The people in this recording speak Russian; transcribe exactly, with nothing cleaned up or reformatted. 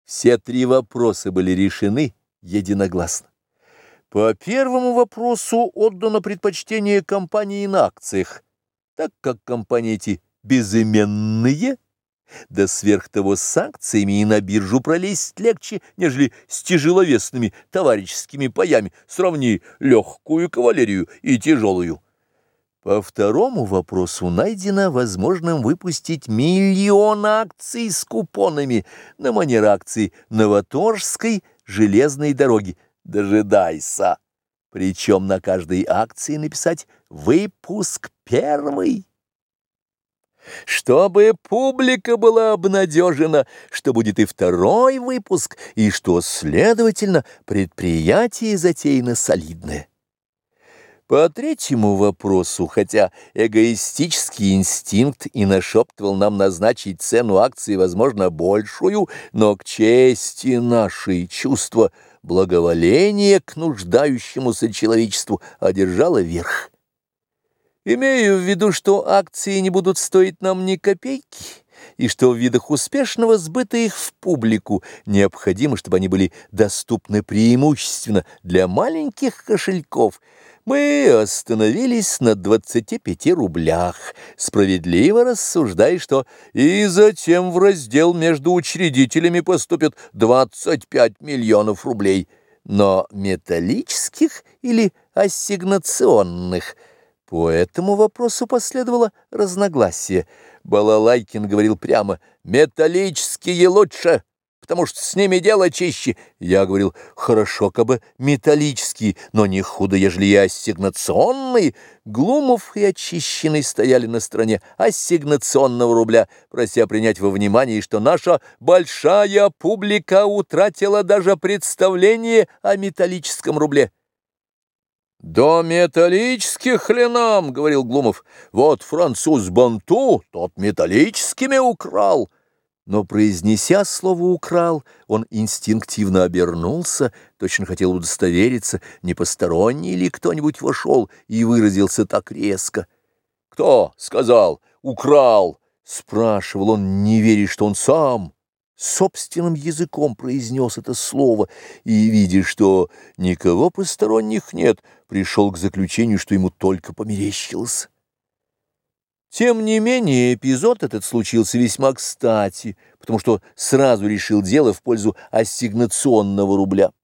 Все три вопроса были решены единогласно. По первому вопросу отдано предпочтение компании на акциях, так как компании эти безыменные, да сверх того с акциями и на биржу пролезть легче, нежели с тяжеловесными товарищескими паями, сравни легкую кавалерию и тяжелую. По второму вопросу найдено возможным выпустить миллион акций с купонами на манер акций Новоторжской железной дороги. Дожидайся! Причем на каждой акции написать «Выпуск первый». Чтобы публика была обнадежена, что будет и второй выпуск, и что, следовательно, предприятие затеяно солидное. По третьему вопросу, хотя эгоистический инстинкт и нашептывал нам назначить цену акции, возможно, большую, но к чести нашей чувство благоволения к нуждающемуся человечеству одержало верх. Имею в виду, что акции не будут стоить нам ни копейки, и что в видах успешного сбыта их в публику необходимо, чтобы они были доступны преимущественно для маленьких кошельков, мы остановились на двадцати пяти рублях, справедливо рассуждая, что и затем в раздел между учредителями поступят двадцать пять миллионов рублей, но металлических или ассигнационных. По этому вопросу последовало разногласие. Балалайкин говорил прямо: «Металлические лучше, потому что с ними дело чище». Я говорил: «Хорошо, как бы металлические, но не худо, ежели и ассигнационные». Глумов и Очищенный стояли на стороне ассигнационного рубля, прося принять во внимание, что наша большая публика утратила даже представление о металлическом рубле. «До металлических ли нам, — говорил Глумов, — вот француз Бонту, тот металлическими украл». Но, произнеся слово «украл», он инстинктивно обернулся, точно хотел удостовериться, не посторонний ли кто-нибудь вошел, и выразился так резко. «Кто сказал «украл»?» — спрашивал он, не веря, что он сам собственным языком произнес это слово, и, видя, что никого посторонних нет, пришел к заключению, что ему только померещилось. Тем не менее, эпизод этот случился весьма кстати, потому что сразу решил дело в пользу ассигнационного рубля.